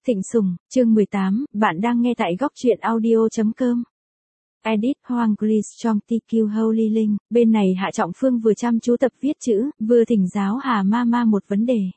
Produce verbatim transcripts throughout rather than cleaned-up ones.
Thịnh Sùng, chương mười tám, bạn đang nghe tại góc truyện audio.com. Edit Hoàng Gris trong tê quy Holy Linh, bên này Hạ Trọng Phương vừa chăm chú tập viết chữ, vừa thỉnh giáo Hà Mama một vấn đề.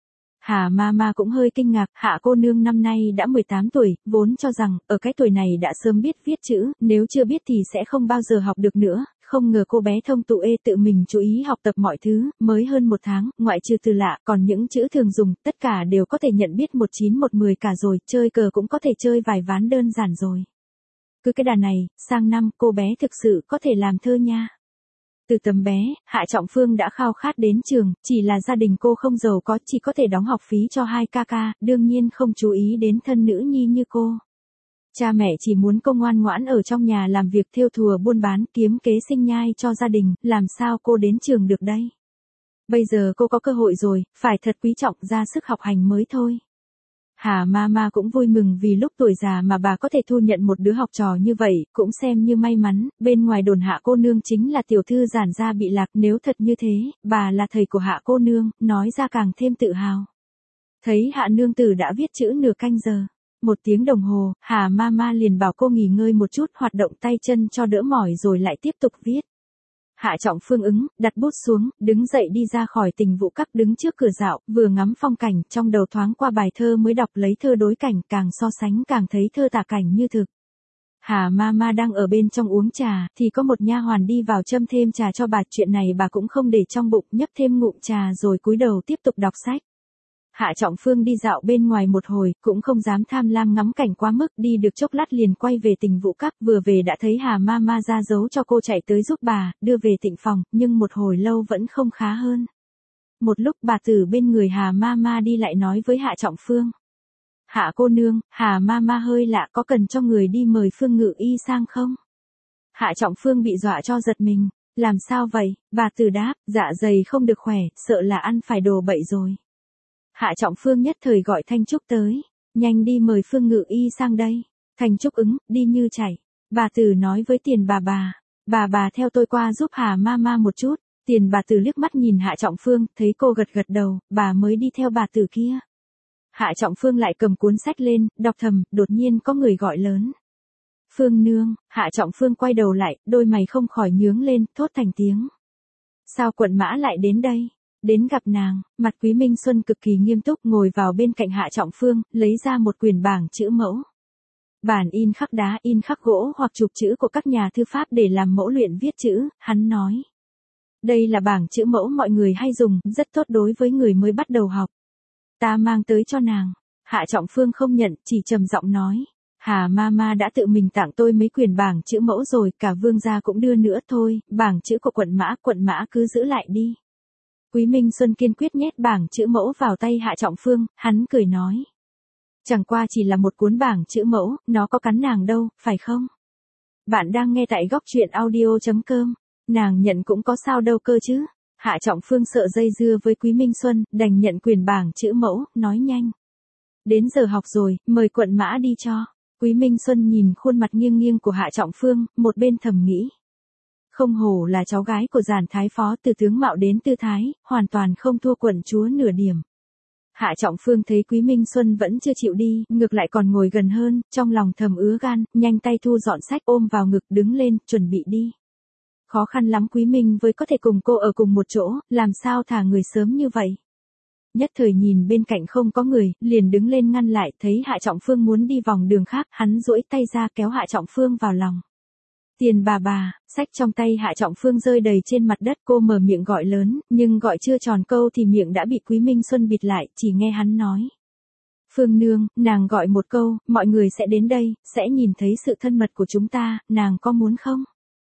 Hà Mama cũng hơi kinh ngạc, Hạ cô nương năm nay đã mười tám tuổi, vốn cho rằng, ở cái tuổi này đã sớm biết viết chữ, nếu chưa biết thì sẽ không bao giờ học được nữa. Không ngờ cô bé thông tuệ tự mình chú ý học tập mọi thứ, mới hơn một tháng, ngoại trừ từ lạ, còn những chữ thường dùng, tất cả đều có thể nhận biết một chín một mười cả rồi, chơi cờ cũng có thể chơi vài ván đơn giản rồi. Cứ cái đà này, sang năm cô bé thực sự có thể làm thơ nha. Từ tấm bé, Hạ Trọng Phương đã khao khát đến trường, chỉ là gia đình cô không giàu có, chỉ có thể đóng học phí cho hai ca ca, đương nhiên không chú ý đến thân nữ nhi như cô. Cha mẹ chỉ muốn cô ngoan ngoãn ở trong nhà làm việc thêu thùa buôn bán kiếm kế sinh nhai cho gia đình, làm sao cô đến trường được đây? Bây giờ cô có cơ hội rồi, phải thật quý trọng ra sức học hành mới thôi. Hà Mama cũng vui mừng vì lúc tuổi già mà bà có thể thu nhận một đứa học trò như vậy, cũng xem như may mắn, bên ngoài đồn Hạ cô nương chính là tiểu thư giản gia bị lạc, nếu thật như thế, bà là thầy của Hạ cô nương, nói ra càng thêm tự hào. Thấy Hạ nương tử đã viết chữ nửa canh giờ. Một tiếng đồng hồ, Hà Mama liền bảo cô nghỉ ngơi một chút, hoạt động tay chân cho đỡ mỏi rồi lại tiếp tục viết. Hạ Trọng Phương ứng, đặt bút xuống, đứng dậy đi ra khỏi Tình Vụ Các, đứng trước cửa dạo, vừa ngắm phong cảnh, trong đầu thoáng qua bài thơ mới đọc, lấy thơ đối cảnh, càng so sánh càng thấy thơ tả cảnh như thực. Hà Mama đang ở bên trong uống trà, thì có một nha hoàn đi vào châm thêm trà cho bà, chuyện này bà cũng không để trong bụng, nhấp thêm ngụm trà rồi cúi đầu tiếp tục đọc sách. Hạ Trọng Phương đi dạo bên ngoài một hồi, cũng không dám tham lam ngắm cảnh quá mức, đi được chốc lát liền quay về Tình Vụ Các, vừa về đã thấy Hà Mama ra dấu cho cô chạy tới giúp bà, đưa về tịnh phòng, nhưng một hồi lâu vẫn không khá hơn. Một lúc bà từ bên người Hà Mama đi lại nói với Hạ Trọng Phương. Hạ cô nương, Hà Mama hơi lạ, có cần cho người đi mời Phương Ngự Y sang không? Hạ Trọng Phương bị dọa cho giật mình, làm sao vậy? Bà từ đáp, dạ dày không được khỏe, sợ là ăn phải đồ bậy rồi. Hạ Trọng Phương nhất thời gọi Thanh Trúc tới, nhanh đi mời Phương Ngự Y sang đây. Thanh Trúc ứng, đi như chảy. Bà Tử nói với Tiền bà bà, bà bà theo tôi qua giúp Hà Mama một chút. Tiền bà Tử liếc mắt nhìn Hạ Trọng Phương, thấy cô gật gật đầu, bà mới đi theo bà Tử kia. Hạ Trọng Phương lại cầm cuốn sách lên, đọc thầm, đột nhiên có người gọi lớn. Phương nương, Hạ Trọng Phương quay đầu lại, đôi mày không khỏi nhướng lên, thốt thành tiếng. Sao quận mã lại đến đây? Đến gặp nàng, mặt Quý Minh Xuân cực kỳ nghiêm túc ngồi vào bên cạnh Hạ Trọng Phương, lấy ra một quyển bảng chữ mẫu. Bản in khắc đá, in khắc gỗ hoặc chụp chữ của các nhà thư pháp để làm mẫu luyện viết chữ, hắn nói. Đây là bảng chữ mẫu mọi người hay dùng, rất tốt đối với người mới bắt đầu học. Ta mang tới cho nàng. Hạ Trọng Phương không nhận, chỉ trầm giọng nói. Hà Mama đã tự mình tặng tôi mấy quyển bảng chữ mẫu rồi, cả vương gia cũng đưa nữa thôi, bảng chữ của quận mã, quận mã cứ giữ lại đi. Quý Minh Xuân kiên quyết nhét bảng chữ mẫu vào tay Hạ Trọng Phương, hắn cười nói. Chẳng qua chỉ là một cuốn bảng chữ mẫu, nó có cắn nàng đâu, phải không? Bạn đang nghe tại góc truyện audio.com, nàng nhận cũng có sao đâu cơ chứ. Hạ Trọng Phương sợ dây dưa với Quý Minh Xuân, đành nhận quyền bảng chữ mẫu, nói nhanh. Đến giờ học rồi, mời quận mã đi cho. Quý Minh Xuân nhìn khuôn mặt nghiêng nghiêng của Hạ Trọng Phương, một bên thầm nghĩ. Không hổ là cháu gái của Giản Thái Phó, từ tướng mạo đến tư thái, hoàn toàn không thua quận chúa nửa điểm. Hạ Trọng Phương thấy Quý Minh Xuân vẫn chưa chịu đi, ngược lại còn ngồi gần hơn, trong lòng thầm ứa gan, nhanh tay thu dọn sách ôm vào ngực đứng lên, chuẩn bị đi. Khó khăn lắm Quý Minh với có thể cùng cô ở cùng một chỗ, làm sao thả người sớm như vậy. Nhất thời nhìn bên cạnh không có người, liền đứng lên ngăn lại, thấy Hạ Trọng Phương muốn đi vòng đường khác, hắn duỗi tay ra kéo Hạ Trọng Phương vào lòng. Tiền bà bà, sách trong tay Hạ Trọng Phương rơi đầy trên mặt đất, cô mở miệng gọi lớn, nhưng gọi chưa tròn câu thì miệng đã bị Quý Minh Xuân bịt lại, chỉ nghe hắn nói. Phương nương, nàng gọi một câu, mọi người sẽ đến đây, sẽ nhìn thấy sự thân mật của chúng ta, nàng có muốn không?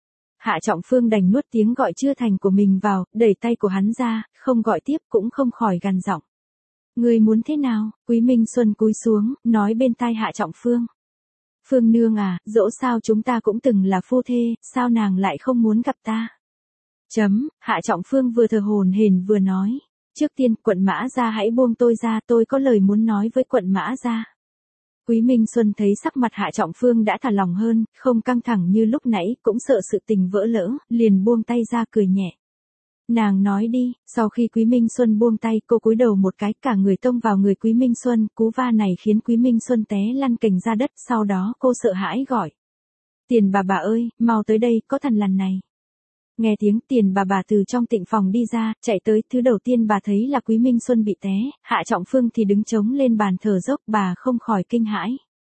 Hạ Trọng Phương đành nuốt tiếng gọi chưa thành của mình vào, đẩy tay của hắn ra, không gọi tiếp cũng không khỏi gằn giọng. Người muốn thế nào? Quý Minh Xuân cúi xuống, nói bên tai Hạ Trọng Phương. Phương nương à, dẫu sao chúng ta cũng từng là phu thê, sao nàng lại không muốn gặp ta? Chấm, Hạ Trọng Phương vừa thờ hổn hển vừa nói. Trước tiên, quận mã gia hãy buông tôi ra, tôi có lời muốn nói với quận mã gia. Quý Minh Xuân thấy sắc mặt Hạ Trọng Phương đã thả lòng hơn, không căng thẳng như lúc nãy, cũng sợ sự tình vỡ lỡ, liền buông tay ra cười nhẹ. Nàng nói đi, sau khi Quý Minh Xuân buông tay cô cúi đầu một cái cả người tông vào người Quý Minh Xuân, cú va này khiến Quý Minh Xuân té lăn cành ra đất, sau đó cô sợ hãi gọi. Tiền bà bà ơi, mau tới đây, có thằn lằn này. Nghe tiếng Tiền bà bà từ trong tịnh phòng đi ra, chạy tới, thứ đầu tiên bà thấy là Quý Minh Xuân bị té, Hạ Trọng Phương thì đứng trống lên bàn thở dốc, bà không khỏi kinh hãi.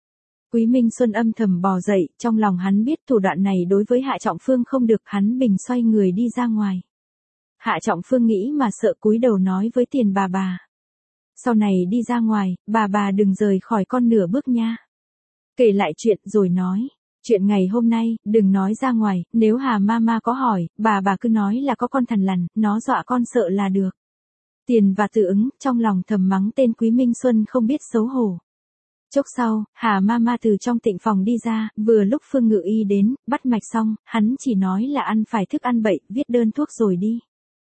Quý Minh Xuân âm thầm bò dậy, trong lòng hắn biết thủ đoạn này đối với Hạ Trọng Phương không được, hắn bình xoay người đi ra ngoài. Hạ Trọng Phương nghĩ mà sợ cúi đầu nói với Tiền bà bà. Sau này đi ra ngoài, bà bà đừng rời khỏi con nửa bước nha. Kể lại chuyện rồi nói. Chuyện ngày hôm nay, đừng nói ra ngoài, nếu Hà Mama có hỏi, bà bà cứ nói là có con thằn lằn, nó dọa con sợ là được. Tiền và Tự ứng, trong lòng thầm mắng tên Quý Minh Xuân không biết xấu hổ. Chốc sau, Hà Mama từ trong tịnh phòng đi ra, vừa lúc Phương Ngự Y đến, bắt mạch xong, hắn chỉ nói là ăn phải thức ăn bậy, viết đơn thuốc rồi đi.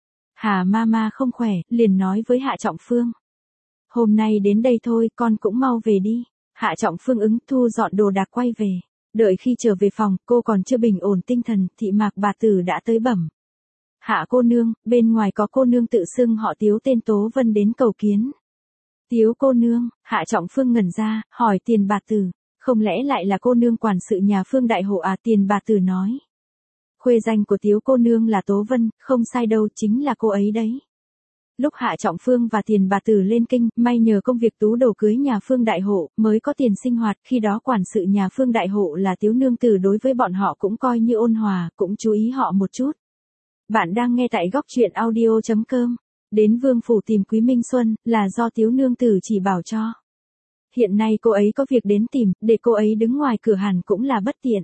Hà Mama không khỏe, liền nói với Hạ Trọng Phương. Hôm nay đến đây thôi, con cũng mau về đi. Hạ Trọng Phương ứng thu dọn đồ đạc quay về. Đợi khi trở về phòng, cô còn chưa bình ổn tinh thần, thị Mạc bà tử đã tới bẩm. Hạ cô nương, bên ngoài có cô nương tự xưng họ Tiếu tên Tố Vân đến cầu kiến. Tiếu cô nương, Hạ Trọng Phương ngẩn ra, hỏi Tiền bà tử, không lẽ lại là cô nương quản sự nhà Phương đại hộ à? Tiền bà tử nói. Khuê danh của Tiếu cô nương là Tố Vân, không sai đâu, chính là cô ấy đấy. Lúc Hạ Trọng Phương và Tiền bà tử lên kinh, may nhờ công việc tú đồ cưới nhà Phương đại hộ, mới có tiền sinh hoạt, khi đó quản sự nhà Phương đại hộ là Tiếu nương tử, đối với bọn họ cũng coi như ôn hòa, cũng chú ý họ một chút. Bạn đang nghe tại góc truyện audio chấm com. Đến Vương phủ tìm Quý Minh Xuân, là do Tiếu nương tử chỉ bảo cho. Hiện nay cô ấy có việc đến tìm, để cô ấy đứng ngoài cửa hẳn cũng là bất tiện.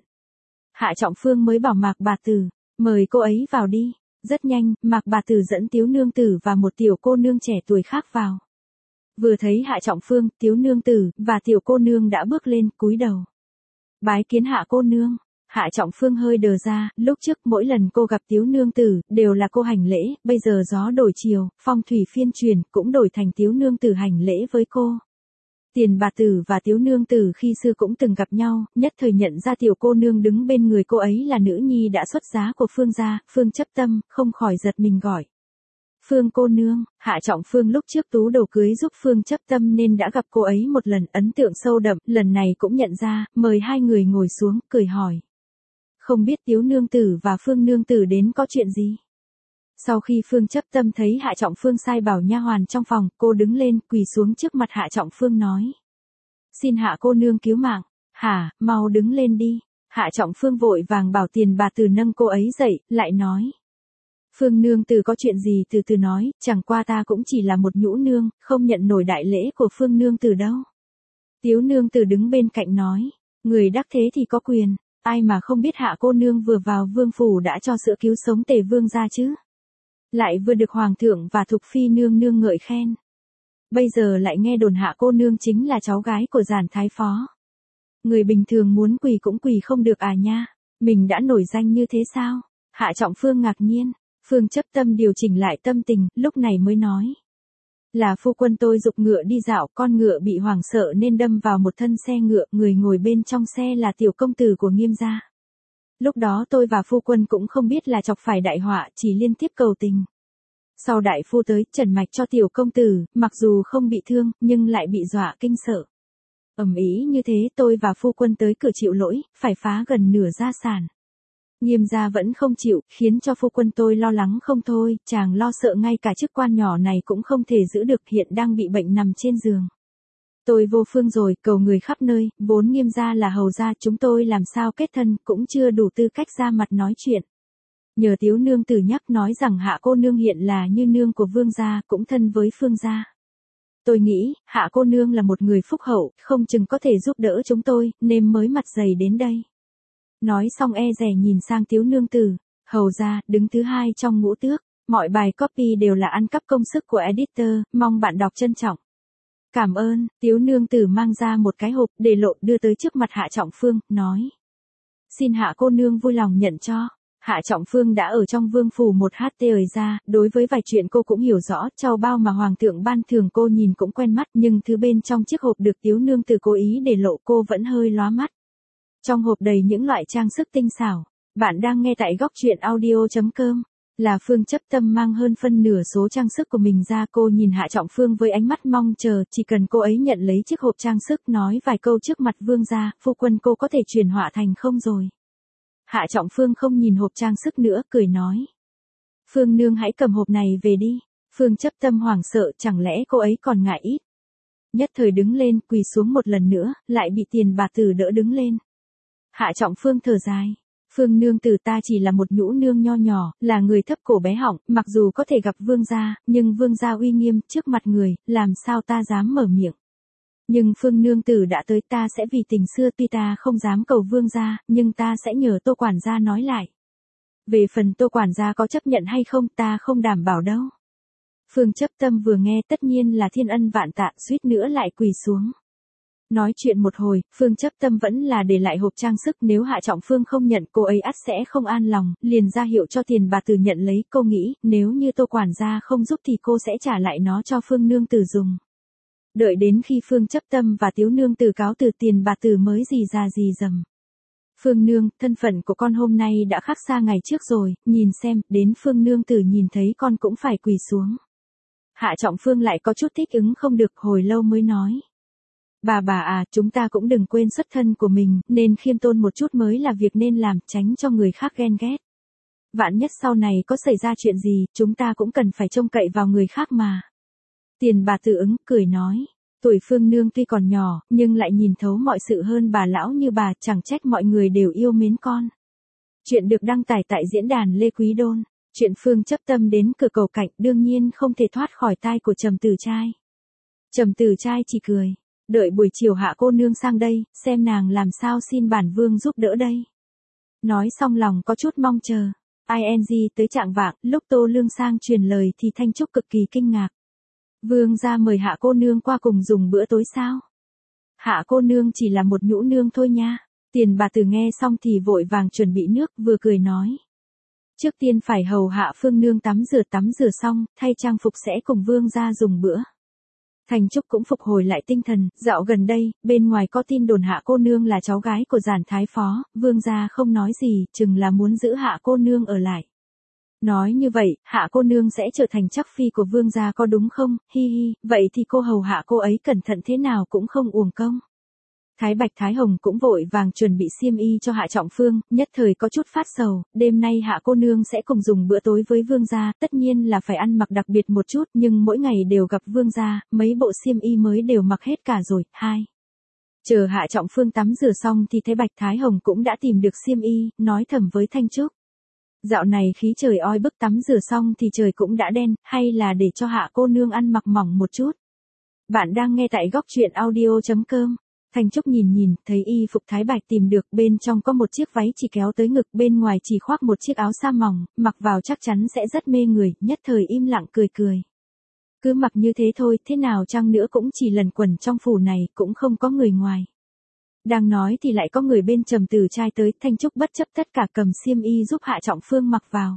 Hạ Trọng Phương mới bảo Mạc bà tử, mời cô ấy vào đi. Rất nhanh, Mạc bà tử dẫn Tiếu nương tử và một tiểu cô nương trẻ tuổi khác vào. Vừa thấy Hạ Trọng Phương, Tiếu nương tử và tiểu cô nương đã bước lên, cúi đầu. Bái kiến Hạ cô nương. Hạ Trọng Phương hơi đờ ra, lúc trước mỗi lần cô gặp Tiếu nương tử, đều là cô hành lễ, bây giờ gió đổi chiều, phong thủy phiên truyền, cũng đổi thành Tiếu nương tử hành lễ với cô. Tiền bà tử và Tiếu nương tử khi xưa cũng từng gặp nhau, nhất thời nhận ra tiểu cô nương đứng bên người cô ấy là nữ nhi đã xuất giá của Phương gia, Phương Chấp Tâm, không khỏi giật mình gọi. Phương cô nương. Hạ Trọng Phương lúc trước tú đồ cưới giúp Phương Chấp Tâm nên đã gặp cô ấy một lần, ấn tượng sâu đậm, lần này cũng nhận ra, mời hai người ngồi xuống, cười hỏi. Không biết Tiếu nương tử và Phương nương tử đến có chuyện gì? Sau khi Phương Chấp Tâm thấy Hạ Trọng Phương sai bảo nha hoàn trong phòng, cô đứng lên, quỳ xuống trước mặt Hạ Trọng Phương nói. Xin Hạ cô nương cứu mạng. Hả, mau đứng lên đi. Hạ Trọng Phương vội vàng bảo Tiền bà tử nâng cô ấy dậy, lại nói. Phương nương tử có chuyện gì từ từ nói, chẳng qua ta cũng chỉ là một nhũ nương, không nhận nổi đại lễ của Phương nương tử đâu. Tiếu nương tử đứng bên cạnh nói. Người đắc thế thì có quyền, ai mà không biết Hạ cô nương vừa vào vương phủ đã cho sữa cứu sống Tề vương gia chứ. Lại vừa được Hoàng thượng và Thục Phi nương nương ngợi khen. Bây giờ lại nghe đồn Hạ cô nương chính là cháu gái của Giản Thái Phó. Người bình thường muốn quỳ cũng quỳ không được à nha, mình đã nổi danh như thế sao? Hạ Trọng Phương ngạc nhiên, Phương Chấp Tâm điều chỉnh lại tâm tình, lúc này mới nói. Là phu quân tôi giục ngựa đi dạo, con ngựa bị hoảng sợ nên đâm vào một thân xe ngựa, người ngồi bên trong xe là tiểu công tử của Nghiêm gia. Lúc đó tôi và phu quân cũng không biết là chọc phải đại họa, chỉ liên tiếp cầu tình. Sau đại phu tới, trần mạch cho tiểu công tử, mặc dù không bị thương, nhưng lại bị dọa kinh sợ. Ầm ĩ như thế tôi và phu quân tới cửa chịu lỗi, phải phá gần nửa gia sản. Nghiêm gia vẫn không chịu, khiến cho phu quân tôi lo lắng không thôi, chàng lo sợ ngay cả chức quan nhỏ này cũng không thể giữ được, hiện đang bị bệnh nằm trên giường. Tôi vô phương rồi, cầu người khắp nơi, vốn Nghiêm gia là hầu gia, chúng tôi làm sao kết thân, cũng chưa đủ tư cách ra mặt nói chuyện. Nhờ Tiếu nương tử nhắc nói rằng Hạ cô nương hiện là như nương của vương gia, cũng thân với Phương gia. Tôi nghĩ, Hạ cô nương là một người phúc hậu, không chừng có thể giúp đỡ chúng tôi, nên mới mặt dày đến đây. Nói xong e dè nhìn sang Tiếu nương tử, hầu gia, đứng thứ hai trong ngũ tước, mọi bài copy đều là ăn cắp công sức của editor, mong bạn đọc trân trọng. Cảm ơn. Tiếu nương tử mang ra một cái hộp, để lộ đưa tới trước mặt Hạ Trọng Phương, nói. Xin Hạ cô nương vui lòng nhận cho. Hạ Trọng Phương đã ở trong vương phủ một hát thời ra, đối với vài chuyện cô cũng hiểu rõ, châu bao mà hoàng thượng ban thường cô nhìn cũng quen mắt, nhưng thứ bên trong chiếc hộp được Tiếu nương tử cố ý để lộ cô vẫn hơi lóa mắt. Trong hộp đầy những loại trang sức tinh xảo. Bạn đang nghe tại góc truyện audio chấm com. Là Phương Chấp Tâm mang hơn phân nửa số trang sức của mình ra, cô nhìn Hạ Trọng Phương với ánh mắt mong chờ, chỉ cần cô ấy nhận lấy chiếc hộp trang sức nói vài câu trước mặt vương gia, phu quân cô có thể chuyển họa thành không rồi. Hạ Trọng Phương không nhìn hộp trang sức nữa, cười nói. Phương nương hãy cầm hộp này về đi. Phương Chấp Tâm hoảng sợ, chẳng lẽ cô ấy còn ngại ít. Nhất thời đứng lên, quỳ xuống một lần nữa, lại bị Tiền bà tử đỡ đứng lên. Hạ Trọng Phương thở dài. Phương nương tử ta chỉ là một nhũ nương nho nhỏ, là người thấp cổ bé họng, mặc dù có thể gặp vương gia, nhưng vương gia uy nghiêm trước mặt người, làm sao ta dám mở miệng. Nhưng Phương nương tử đã tới, ta sẽ vì tình xưa, tuy ta không dám cầu vương gia, nhưng ta sẽ nhờ Tô quản gia nói lại. Về phần Tô quản gia có chấp nhận hay không ta không đảm bảo đâu. Phương Chấp Tâm vừa nghe tất nhiên là thiên ân vạn tạ, suýt nữa lại quỳ xuống. Nói chuyện một hồi, Phương Chấp Tâm vẫn là để lại hộp trang sức, nếu Hạ Trọng Phương không nhận cô ấy ắt sẽ không an lòng, liền ra hiệu cho Tiền bà tử nhận lấy, cô nghĩ, nếu như Tô quản gia không giúp thì cô sẽ trả lại nó cho Phương nương tử dùng. Đợi đến khi Phương Chấp Tâm và Tiếu nương tử cáo từ, Tiền bà tử mới rì ra rì rầm. Phương nương, thân phận của con hôm nay đã khác xa ngày trước rồi, nhìn xem, đến Phương nương tử nhìn thấy con cũng phải quỳ xuống. Hạ Trọng Phương lại có chút thích ứng không được, hồi lâu mới nói. Bà bà à, chúng ta cũng đừng quên xuất thân của mình, nên khiêm tôn một chút mới là việc nên làm, tránh cho người khác ghen ghét. Vạn nhất sau này có xảy ra chuyện gì, chúng ta cũng cần phải trông cậy vào người khác mà. Tiền bà tử ứng, cười nói. Tuổi Phương nương tuy còn nhỏ, nhưng lại nhìn thấu mọi sự hơn bà lão như bà, chẳng trách mọi người đều yêu mến con. Chuyện được đăng tải tại diễn đàn Lê Quý Đôn. Chuyện Phương Chấp Tâm đến cửa cầu cạnh đương nhiên không thể thoát khỏi tai của Trầm Tử Trai. Trầm Tử Trai chỉ cười. Đợi buổi chiều Hạ cô nương sang đây, xem nàng làm sao xin bản vương giúp đỡ đây. Nói xong lòng có chút mong chờ. ing tới trạng vạng, lúc Tô Lương sang truyền lời thì Thanh Trúc cực kỳ kinh ngạc. Vương gia mời Hạ cô nương qua cùng dùng bữa tối sao? Hạ cô nương chỉ là một nhũ nương thôi nha. Tiền bà tử nghe xong thì vội vàng chuẩn bị nước, vừa cười nói. Trước tiên phải hầu Hạ Phương nương tắm rửa tắm rửa xong, thay trang phục sẽ cùng vương gia dùng bữa. Thành Trúc cũng phục hồi lại tinh thần, dạo gần đây, bên ngoài có tin đồn Hạ cô nương là cháu gái của Giản Thái Phó, vương gia không nói gì, chừng là muốn giữ Hạ cô nương ở lại. Nói như vậy, Hạ cô nương sẽ trở thành chắc phi của vương gia có đúng không, hi hi, vậy thì cô hầu hạ cô ấy cẩn thận thế nào cũng không uổng công. Thái Bạch Thái Hồng cũng vội vàng chuẩn bị xiêm y cho Hạ Trọng Phương, nhất thời có chút phát sầu, đêm nay Hạ cô nương sẽ cùng dùng bữa tối với vương gia, tất nhiên là phải ăn mặc đặc biệt một chút, nhưng mỗi ngày đều gặp vương gia, mấy bộ xiêm y mới đều mặc hết cả rồi. Hai. Chờ Hạ Trọng Phương tắm rửa xong thì Thái Bạch Thái Hồng cũng đã tìm được xiêm y, nói thầm với Thanh Trúc. Dạo này khí trời oi bức, tắm rửa xong thì trời cũng đã đen, hay là để cho Hạ cô nương ăn mặc mỏng một chút. Bạn đang nghe tại góc truyện audio chấm com. Thanh Trúc nhìn nhìn, thấy y phục Thái Bạch tìm được, bên trong có một chiếc váy chỉ kéo tới ngực, bên ngoài chỉ khoác một chiếc áo sa mỏng, mặc vào chắc chắn sẽ rất mê người, nhất thời im lặng cười cười. Cứ mặc như thế thôi, thế nào chăng nữa cũng chỉ lần quần trong phủ này, cũng không có người ngoài. Đang nói thì lại có người bên Trầm Tử Trai tới, Thanh Trúc bất chấp tất cả cầm xiêm y giúp Hạ Trọng Phương mặc vào.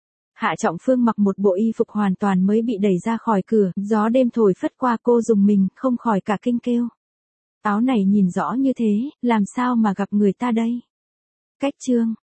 Hạ Trọng Phương mặc một bộ y phục hoàn toàn mới bị đẩy ra khỏi cửa, gió đêm thổi phất qua, cô dùng mình, không khỏi cả kinh kêu. Áo này nhìn rõ như thế, làm sao mà gặp người ta đây? Cách chương